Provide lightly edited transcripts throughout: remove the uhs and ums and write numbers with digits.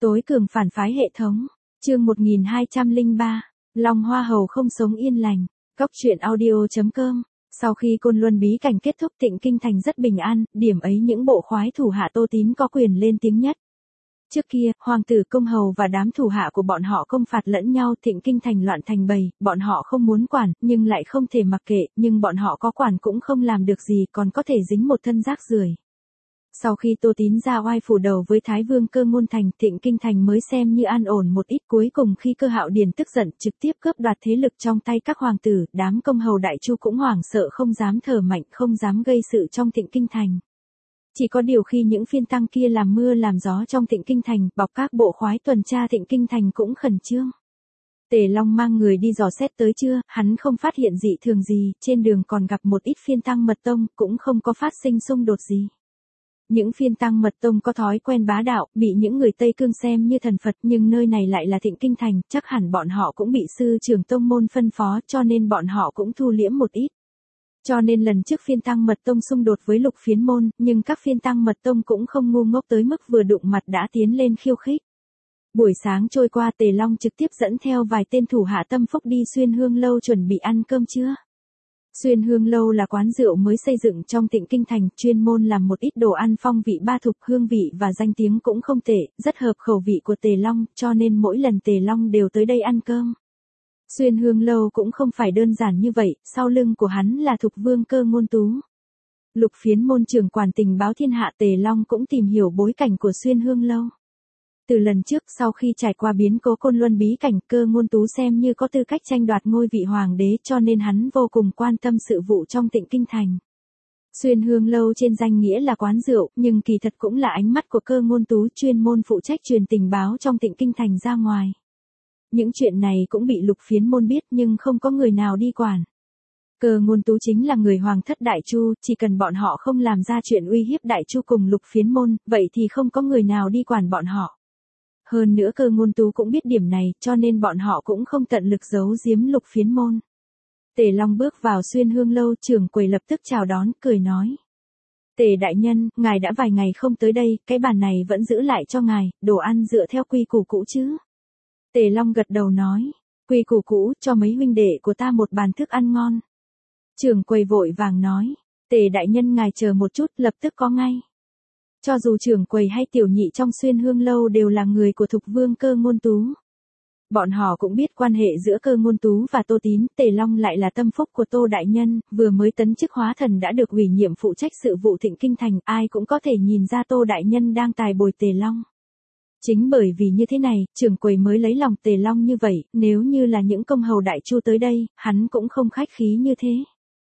Tối cường phản phái hệ thống. Chương 1203. Long Hoa Hầu không sống yên lành. Cóc truyện audio.com. Sau khi Côn Luân bí cảnh kết thúc, Tịnh Kinh Thành rất bình an, điểm ấy những bộ khoái thủ hạ Tô Tín có quyền lên tiếng nhất. Trước kia, hoàng tử công hầu và đám thủ hạ của bọn họ công phạt lẫn nhau, Tịnh Kinh Thành loạn thành bầy, bọn họ không muốn quản, nhưng lại không thể mặc kệ, nhưng bọn họ có quản cũng không làm được gì, còn có thể dính một thân rác rưởi. Sau khi Tô Tín ra oai phủ đầu với Thái Vương Cơ Ngôn Thành, Tịnh Kinh Thành mới xem như an ổn một ít. Cuối cùng khi Cơ Hạo Điền tức giận trực tiếp cướp đoạt thế lực trong tay các hoàng tử, đám công hầu đại chu cũng hoảng sợ không dám thở mạnh, không dám gây sự trong Tịnh Kinh Thành. Chỉ có điều khi những phiên tăng kia làm mưa làm gió trong Tịnh Kinh Thành, bọc các bộ khoái tuần tra Tịnh Kinh Thành cũng khẩn trương. Tề Long mang người đi dò xét tới trưa, hắn không phát hiện dị thường gì, trên đường còn gặp một ít phiên tăng mật tông, cũng không có phát sinh xung đột gì. Những phiên tăng mật tông có thói quen bá đạo, bị những người Tây Cương xem như thần Phật, nhưng nơi này lại là Tịnh Kinh Thành, chắc hẳn bọn họ cũng bị sư trưởng tông môn phân phó, cho nên bọn họ cũng thu liễm một ít. Cho nên lần trước phiên tăng mật tông xung đột với Lục Phiến môn, nhưng các phiên tăng mật tông cũng không ngu ngốc tới mức vừa đụng mặt đã tiến lên khiêu khích. Buổi sáng trôi qua, Tề Long trực tiếp dẫn theo vài tên thủ hạ tâm phúc đi Xuyên Hương Lâu chuẩn bị ăn cơm trưa. Xuyên Hương Lâu là quán rượu mới xây dựng trong Tịnh Kinh Thành, chuyên môn làm một ít đồ ăn phong vị ba thục, hương vị và danh tiếng cũng không tệ, rất hợp khẩu vị của Tề Long, cho nên mỗi lần Tề Long đều tới đây ăn cơm. Xuyên Hương Lâu cũng không phải đơn giản như vậy, sau lưng của hắn là Thục Vương Cơ Ngôn Tú. Lục Phiến môn trưởng quản tình báo thiên hạ, Tề Long cũng tìm hiểu bối cảnh của Xuyên Hương Lâu. Từ lần trước, sau khi trải qua biến cố Côn Luân bí cảnh, Cơ Ngôn Tú xem như có tư cách tranh đoạt ngôi vị hoàng đế, cho nên hắn vô cùng quan tâm sự vụ trong Tịnh Kinh Thành. Xuyên Hương Lâu trên danh nghĩa là quán rượu, nhưng kỳ thật cũng là ánh mắt của Cơ Ngôn Tú, chuyên môn phụ trách truyền tình báo trong Tịnh Kinh Thành ra ngoài. Những chuyện này cũng bị Lục Phiến môn biết nhưng không có người nào đi quản. Cơ Ngôn Tú chính là người hoàng thất Đại Chu, chỉ cần bọn họ không làm ra chuyện uy hiếp Đại Chu cùng Lục Phiến môn, vậy thì không có người nào đi quản bọn họ. Hơn nữa Cơ Ngôn Tú cũng biết điểm này, cho nên bọn họ cũng không tận lực giấu giếm Lục Phiến môn. Tề Long bước vào Xuyên Hương Lâu, trưởng quầy lập tức chào đón, cười nói. Tề đại nhân, ngài đã vài ngày không tới đây, cái bàn này vẫn giữ lại cho ngài, đồ ăn dựa theo quy củ cũ chứ. Tề Long gật đầu nói, quy củ cũ, cho mấy huynh đệ của ta một bàn thức ăn ngon. Trưởng quầy vội vàng nói, Tề đại nhân ngài chờ một chút, lập tức có ngay. Cho dù trưởng quầy hay tiểu nhị trong Xuyên Hương Lâu đều là người của Thục Vương Cơ Ngôn Tú. Bọn họ cũng biết quan hệ giữa Cơ Ngôn Tú và Tô Tín, Tề Long lại là tâm phúc của Tô đại nhân, vừa mới tấn chức hóa thần đã được ủy nhiệm phụ trách sự vụ Tịnh Kinh Thành, ai cũng có thể nhìn ra Tô đại nhân đang tài bồi Tề Long. Chính bởi vì như thế này, trưởng quầy mới lấy lòng Tề Long như vậy, nếu như là những công hầu Đại Chu tới đây, hắn cũng không khách khí như thế.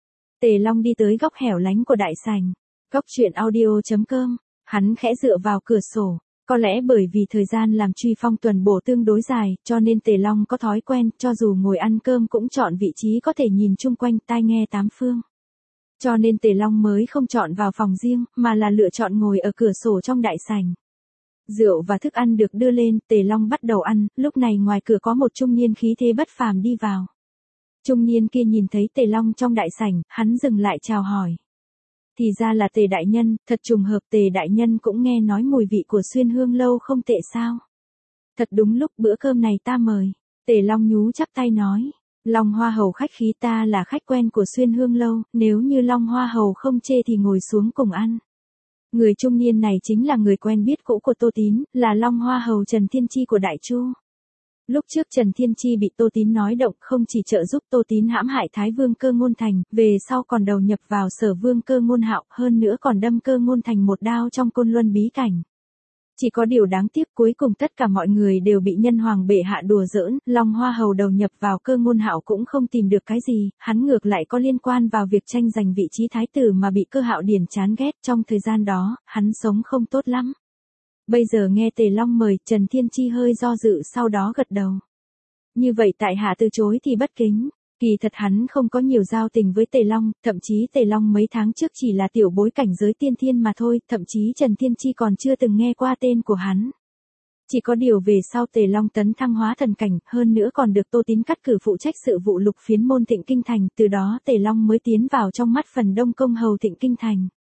Tề Long đi tới góc hẻo lánh của đại sảnh. Cóc truyện audio.com. Hắn khẽ dựa vào cửa sổ. Có lẽ bởi vì thời gian làm truy phong tuần bổ tương đối dài, cho nên Tề Long có thói quen, cho dù ngồi ăn cơm cũng chọn vị trí có thể nhìn chung quanh, tai nghe tám phương. Cho nên Tề Long mới không chọn vào phòng riêng, mà là lựa chọn ngồi ở cửa sổ trong đại sảnh. Rượu và thức ăn được đưa lên, Tề Long bắt đầu ăn, lúc này ngoài cửa có một trung niên khí thế bất phàm đi vào. Trung niên kia nhìn thấy Tề Long trong đại sảnh, hắn dừng lại chào hỏi. Thì ra là Tề đại nhân, thật trùng hợp, Tề đại nhân cũng nghe nói mùi vị của Xuyên Hương Lâu không tệ sao. Thật đúng lúc, bữa cơm này ta mời. Tề Long nhú chắp tay nói, Long Hoa Hầu khách khí, ta là khách quen của Xuyên Hương Lâu, nếu như Long Hoa Hầu không chê thì ngồi xuống cùng ăn. Người trung niên này chính là người quen biết cũ của Tô Tín, là Long Hoa Hầu Trần Thiên Chi của Đại Chu. Lúc trước Trần Thiên Chi bị Tô Tín nói động, không chỉ trợ giúp Tô Tín hãm hại Thái Vương Cơ Ngôn Thành, về sau còn đầu nhập vào Sở Vương Cơ Ngôn Hạo, hơn nữa còn đâm Cơ Ngôn Thành một đao trong Côn Luân bí cảnh. Chỉ có điều đáng tiếc, cuối cùng tất cả mọi người đều bị nhân hoàng bệ hạ đùa giỡn, Long Hoa Hầu đầu nhập vào Cơ Ngôn Hạo cũng không tìm được cái gì, hắn ngược lại có liên quan vào việc tranh giành vị trí thái tử mà bị Cơ Hạo Điền chán ghét, trong thời gian đó, hắn sống không tốt lắm. Bây giờ nghe Tề Long mời, Trần Thiên Chi hơi do dự sau đó gật đầu. Như vậy tại hạ từ chối thì bất kính. Kỳ thật hắn không có nhiều giao tình với Tề Long, thậm chí Tề Long mấy tháng trước chỉ là tiểu bối cảnh giới tiên thiên mà thôi, thậm chí Trần Thiên Chi còn chưa từng nghe qua tên của hắn. Chỉ có điều về sau Tề Long tấn thăng hóa thần cảnh, hơn nữa còn được Tô Tín cắt cử phụ trách sự vụ Lục Phiến môn Tịnh Kinh Thành, từ đó Tề Long mới tiến vào trong mắt phần đông công hầu Tịnh Kinh Thành.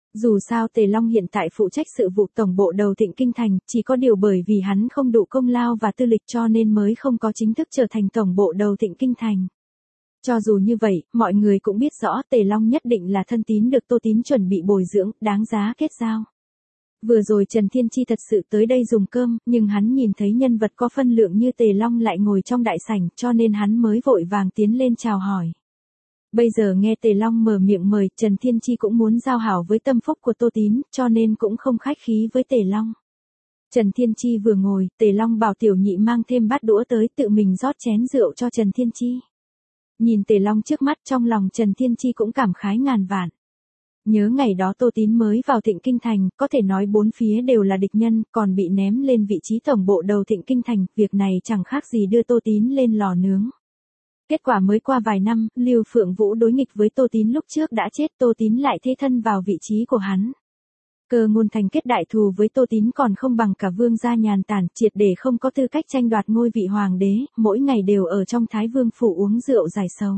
Dù sao Tề Long hiện tại phụ trách sự vụ tổng bộ đầu Thịnh Kinh Thành, chỉ có điều bởi vì hắn không đủ công lao và tư lịch cho nên mới không có chính thức trở thành tổng bộ đầu Thịnh Kinh Thành. Cho dù như vậy, mọi người cũng biết rõ Tề Long nhất định là thân tín được Tô Tín chuẩn bị bồi dưỡng, đáng giá kết giao. Vừa rồi Trần Thiên Chi thật sự tới đây dùng cơm, nhưng hắn nhìn thấy nhân vật có phân lượng như Tề Long lại ngồi trong đại sảnh cho nên hắn mới vội vàng tiến lên chào hỏi. Bây giờ nghe Tề Long mở miệng mời, Trần Thiên Chi cũng muốn giao hảo với tâm phúc của Tô Tín, cho nên cũng không khách khí với Tề Long. Trần Thiên Chi vừa ngồi, Tề Long bảo tiểu nhị mang thêm bát đũa tới tự mình rót chén rượu cho Trần Thiên Chi. Nhìn Tề Long trước mắt trong lòng Trần Thiên Chi cũng cảm khái ngàn vạn. Nhớ ngày đó Tô Tín mới vào Thịnh Kinh Thành, có thể nói bốn phía đều là địch nhân, còn bị ném lên vị trí tổng bộ đầu Thịnh Kinh Thành, việc này chẳng khác gì đưa Tô Tín lên lò nướng. Kết quả mới qua vài năm, Lưu Phượng Vũ đối nghịch với Tô Tín lúc trước đã chết, Tô Tín lại thế thân vào vị trí của hắn. Cơ Ngôn Thành kết đại thù với Tô Tín còn không bằng cả vương gia nhàn tản, triệt để không có tư cách tranh đoạt ngôi vị hoàng đế, mỗi ngày đều ở trong Thái Vương phủ uống rượu giải sầu.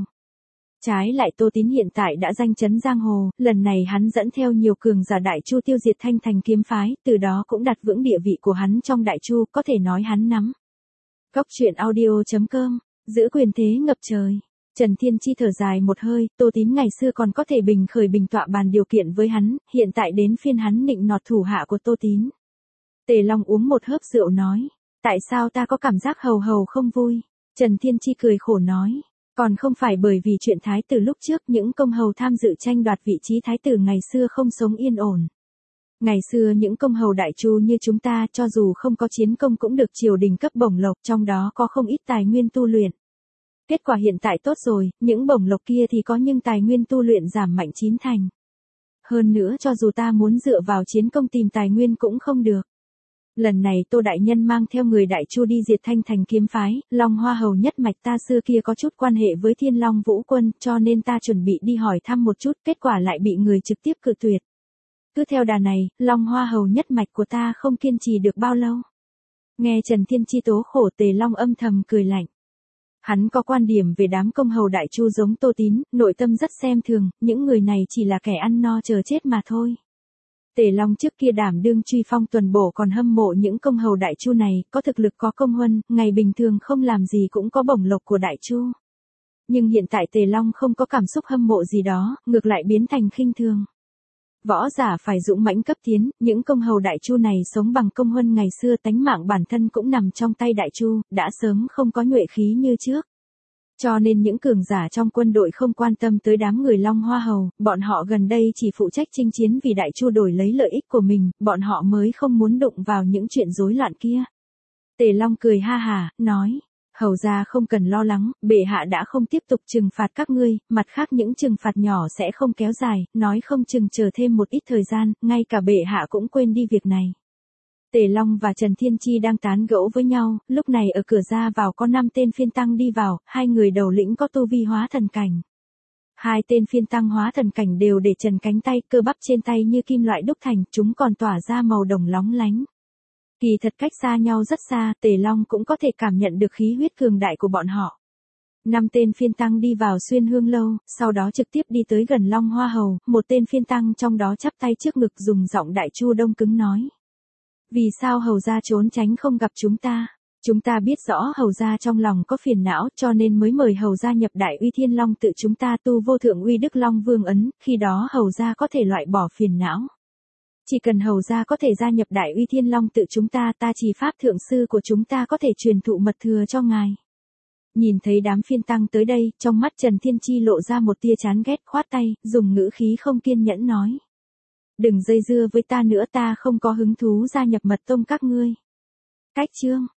Trái lại Tô Tín hiện tại đã danh chấn giang hồ, lần này hắn dẫn theo nhiều cường giả Đại Chu tiêu diệt Thanh Thành kiếm phái, từ đó cũng đặt vững địa vị của hắn trong Đại Chu, có thể nói hắn nắm. Cốc truyện audio.com, giữ quyền thế ngập trời. Trần Thiên Chi thở dài một hơi, Tô Tín ngày xưa còn có thể bình khởi bình tọa bàn điều kiện với hắn, hiện tại đến phiên hắn nịnh nọt thủ hạ của Tô Tín. Tề Long uống một hớp rượu nói, tại sao ta có cảm giác hầu hầu không vui? Trần Thiên Chi cười khổ nói, còn không phải bởi vì chuyện thái tử lúc trước những công hầu tham dự tranh đoạt vị trí thái tử ngày xưa không sống yên ổn. Ngày xưa những công hầu Đại Chu như chúng ta cho dù không có chiến công cũng được triều đình cấp bổng lộc, trong đó có không ít tài nguyên tu luyện. Kết quả hiện tại tốt rồi, những bổng lộc kia thì có nhưng tài nguyên tu luyện giảm mạnh 9 thành. Hơn nữa cho dù ta muốn dựa vào chiến công tìm tài nguyên cũng không được. Lần này Tô Đại Nhân mang theo người Đại Chu đi diệt Thanh Thành kiếm phái, Long Hoa hầu nhất mạch ta xưa kia có chút quan hệ với Thiên Long Vũ Quân, cho nên ta chuẩn bị đi hỏi thăm một chút, kết quả lại bị người trực tiếp cự tuyệt. Cứ theo đà này, Long Hoa hầu nhất mạch của ta không kiên trì được bao lâu. Nghe Trần Thiên Chi tố khổ, Tề Long âm thầm cười lạnh. Hắn có quan điểm về đám công hầu Đại Chu giống Tô Tín, nội tâm rất xem thường, những người này chỉ là kẻ ăn no chờ chết mà thôi. Tề Long trước kia đảm đương truy phong tuần bổ còn hâm mộ những công hầu Đại Chu này, có thực lực có công huân, ngày bình thường không làm gì cũng có bổng lộc của Đại Chu. Nhưng hiện tại Tề Long không có cảm xúc hâm mộ gì đó, ngược lại biến thành khinh thường. Võ giả phải dũng mãnh cấp tiến, những công hầu Đại Chu này sống bằng công huân ngày xưa, tánh mạng bản thân cũng nằm trong tay Đại Chu, đã sớm không có nhuệ khí như trước. Cho nên những cường giả trong quân đội không quan tâm tới đám người Long Hoa hầu, bọn họ gần đây chỉ phụ trách chinh chiến vì Đại Chu đổi lấy lợi ích của mình, bọn họ mới không muốn đụng vào những chuyện rối loạn kia. Tề Long cười ha hả, nói, hầu gia không cần lo lắng, bệ hạ đã không tiếp tục trừng phạt các ngươi, mặt khác những trừng phạt nhỏ sẽ không kéo dài, nói không chừng chờ thêm một ít thời gian, ngay cả bệ hạ cũng quên đi việc này. Tề Long và Trần Thiên Chi đang tán gẫu với nhau, lúc này ở cửa ra vào có 5 tên phiên tăng đi vào, hai người đầu lĩnh có tu vi hóa thần cảnh. Hai tên phiên tăng hóa thần cảnh đều để trần cánh tay, cơ bắp trên tay như kim loại đúc thành, chúng còn tỏa ra màu đồng lóng lánh. Kỳ thật cách xa nhau rất xa, Tề Long cũng có thể cảm nhận được khí huyết cường đại của bọn họ. 5 tên phiên tăng đi vào Xuyên Hương lâu, sau đó trực tiếp đi tới gần Long Hoa hầu, một tên phiên tăng trong đó chắp tay trước ngực dùng giọng Đại Chu đông cứng nói. Vì sao hầu gia trốn tránh không gặp chúng ta? Chúng ta biết rõ hầu gia trong lòng có phiền não, cho nên mới mời hầu gia nhập Đại Uy Thiên Long tự chúng ta tu vô thượng uy Đức Long Vương ấn, khi đó hầu gia có thể loại bỏ phiền não. Chỉ cần hầu gia có thể gia nhập Đại Uy Thiên Long tự chúng ta, ta chỉ pháp thượng sư của chúng ta có thể truyền thụ mật thừa cho ngài. Nhìn thấy đám phiên tăng tới đây, trong mắt Trần Thiên Chi lộ ra một tia chán ghét, khoát tay, dùng ngữ khí không kiên nhẫn nói. Đừng dây dưa với ta nữa, ta không có hứng thú gia nhập mật tông các ngươi. Cách chương.